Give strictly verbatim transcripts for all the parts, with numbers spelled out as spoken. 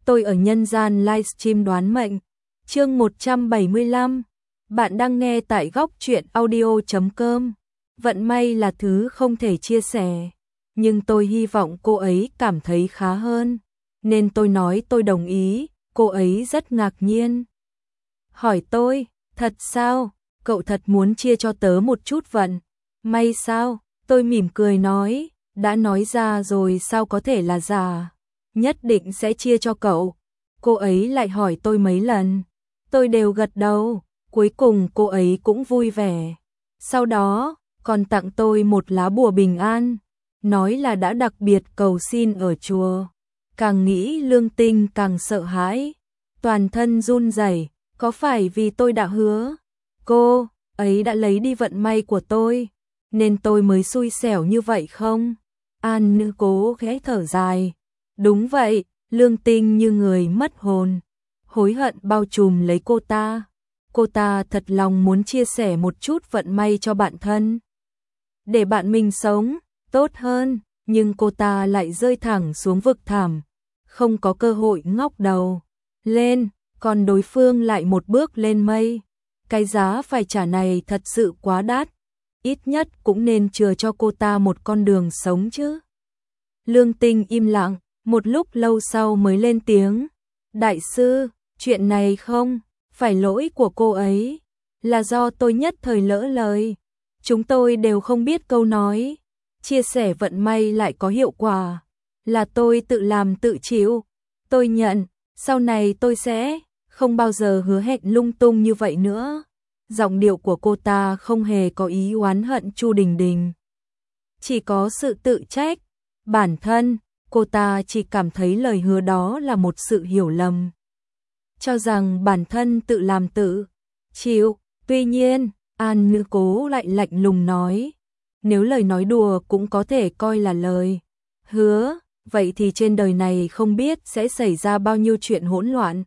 tôi ở nhân gian livestream đoán mệnh. Chương một trăm bảy mươi lăm. Bạn đang nghe tại góc truyện audio chấm com. Vận may là thứ không thể chia sẻ, nhưng tôi hy vọng cô ấy cảm thấy khá hơn, nên tôi nói tôi đồng ý. Cô ấy rất ngạc nhiên, hỏi tôi, thật sao, cậu thật muốn chia cho tớ một chút vận may sao? Tôi mỉm cười nói, đã nói ra rồi sao có thể là giả, nhất định sẽ chia cho cậu. Cô ấy lại hỏi tôi mấy lần, tôi đều gật đầu, cuối cùng cô ấy cũng vui vẻ. Sau đó, còn tặng tôi một lá bùa bình an, nói là đã đặc biệt cầu xin ở chùa. Càng nghĩ Lương Tinh càng sợ hãi, toàn thân run rẩy, có phải vì tôi đã hứa cô ấy đã lấy đi vận may của tôi, nên tôi mới xui xẻo như vậy không? An Nữ Cố khẽ thở dài, đúng vậy. Lương Tinh như người mất hồn, hối hận bao trùm lấy cô ta. Cô ta thật lòng muốn chia sẻ một chút vận may cho bạn thân, để bạn mình sống tốt hơn, nhưng cô ta lại rơi thẳng xuống vực thẳm, không có cơ hội ngóc đầu lên, còn đối phương lại một bước lên mây. Cái giá phải trả này thật sự quá đắt, ít nhất cũng nên chừa cho cô ta một con đường sống chứ. Lương Tinh im lặng, một lúc lâu sau mới lên tiếng, đại sư, chuyện này không phải lỗi của cô ấy, là do tôi nhất thời lỡ lời. Chúng tôi đều không biết câu nói, chia sẻ vận may lại có hiệu quả, là tôi tự làm tự chịu. Tôi nhận, sau này tôi sẽ không bao giờ hứa hẹn lung tung như vậy nữa. Giọng điệu của cô ta không hề có ý oán hận Chu Đình Đình, chỉ có sự tự trách. Bản thân, cô ta chỉ cảm thấy lời hứa đó là một sự hiểu lầm, cho rằng bản thân tự làm tự chịu. Tuy nhiên, An Nữ Cố lại lạnh lùng nói, nếu lời nói đùa cũng có thể coi là lời hứa, vậy thì trên đời này không biết sẽ xảy ra bao nhiêu chuyện hỗn loạn.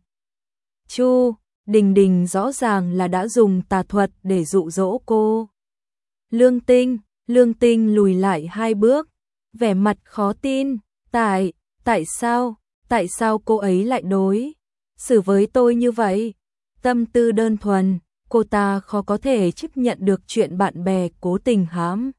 Chu Đình Đình rõ ràng là đã dùng tà thuật để dụ dỗ cô. Lương Tinh, Lương Tinh lùi lại hai bước, vẻ mặt khó tin, tại, tại sao, tại sao cô ấy lại đối xử với tôi như vậy? Tâm tư đơn thuần, cô ta khó có thể chấp nhận được chuyện bạn bè cố tình hãm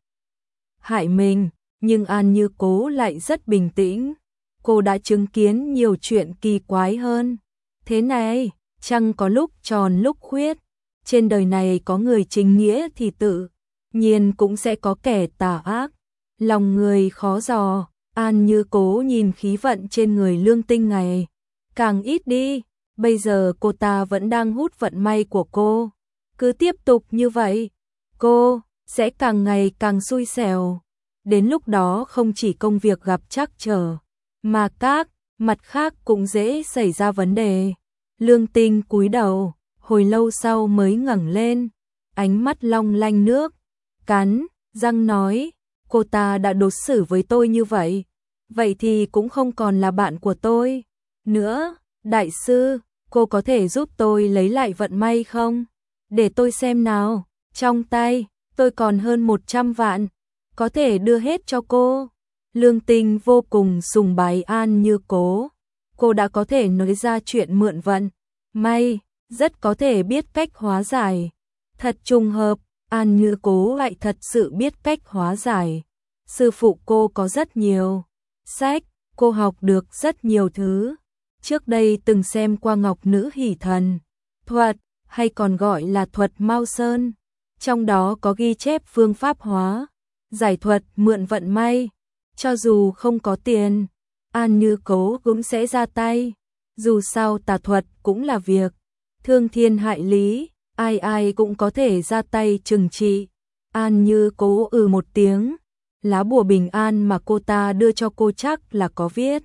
hại mình, nhưng An Như Cố lại rất bình tĩnh. Cô đã chứng kiến nhiều chuyện kỳ quái hơn thế này, chẳng có lúc tròn lúc khuyết. Trên đời này có người chính nghĩa thì tự nhiên cũng sẽ có kẻ tà ác, lòng người khó dò. An Như Cố nhìn khí vận trên người Lương Tinh ngày càng ít đi, bây giờ cô ta vẫn đang hút vận may của cô. Cứ tiếp tục như vậy, cô sẽ càng ngày càng xui xẻo. Đến lúc đó không chỉ công việc gặp trắc trở, mà các mặt khác cũng dễ xảy ra vấn đề. Lương Tinh cúi đầu, hồi lâu sau mới ngẩng lên, ánh mắt long lanh nước cắn răng nói, cô ta đã đối xử với tôi như vậy, vậy thì cũng không còn là bạn của tôi nữa. Đại sư, cô có thể giúp tôi lấy lại vận may không? Để tôi xem nào, trong tay tôi còn hơn một trăm vạn, có thể đưa hết cho cô. Lương Tinh vô cùng sùng bái An Như Cố, cô đã có thể nói ra chuyện mượn vận may, rất có thể biết cách hóa giải. Thật trùng hợp, An Như Cố lại thật sự biết cách hóa giải. Sư phụ cô có rất nhiều sách, cô học được rất nhiều thứ. Trước đây từng xem qua Ngọc Nữ Hỷ Thần thuật, hay còn gọi là thuật Mao Sơn, trong đó có ghi chép phương pháp hóa giải thuật mượn vận may. Cho dù không có tiền, An Như Cố cũng sẽ ra tay. Dù sao tà thuật cũng là việc thương thiên hại lý, ai ai cũng có thể ra tay trừng trị. An Như Cố ừ một tiếng, lá bùa bình an mà cô ta đưa cho cô chắc là có viết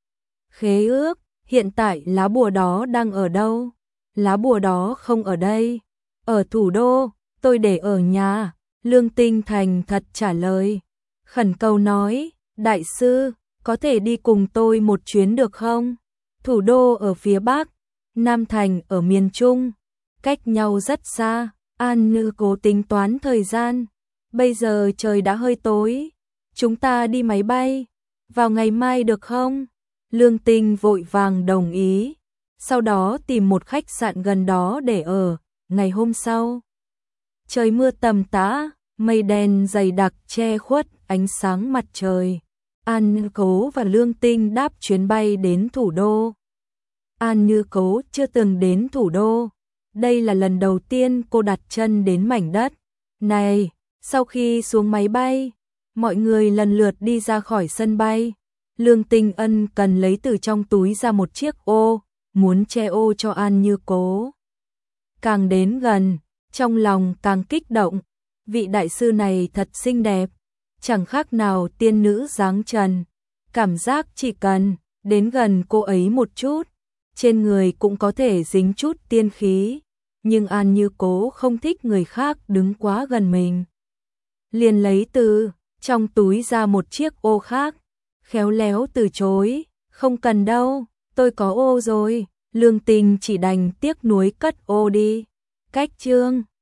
khế ước. Hiện tại lá bùa đó đang ở đâu? Lá bùa đó không ở đây, ở thủ đô, tôi để ở nhà. Lương Tinh thành thật trả lời, khẩn cầu nói, đại sư, có thể đi cùng tôi một chuyến được không? Thủ đô ở phía Bắc, Nam Thành ở miền Trung, cách nhau rất xa. An Nữ Cố tính toán thời gian, bây giờ trời đã hơi tối, chúng ta đi máy bay vào ngày mai được không? Lương Tinh vội vàng đồng ý, sau đó tìm một khách sạn gần đó để ở. Ngày hôm sau, trời mưa tầm tã, mây đen dày đặc che khuất ánh sáng mặt trời. An Như Cố và Lương Tinh đáp chuyến bay đến thủ đô. An Như Cố chưa từng đến thủ đô, đây là lần đầu tiên cô đặt chân đến mảnh đất này. Sau khi xuống máy bay, mọi người lần lượt đi ra khỏi sân bay. Lương Tinh ân cần lấy từ trong túi ra một chiếc ô, muốn che ô cho An Như Cố. Càng đến gần, trong lòng càng kích động, vị đại sư này thật xinh đẹp, chẳng khác nào tiên nữ dáng trần. Cảm giác chỉ cần đến gần cô ấy một chút, trên người cũng có thể dính chút tiên khí. Nhưng An Như Cố không thích người khác đứng quá gần mình, liền lấy từ trong túi ra một chiếc ô khác, khéo léo từ chối, không cần đâu, tôi có ô rồi. Lương Tinh chỉ đành tiếc nuối cất ô đi. Cách chương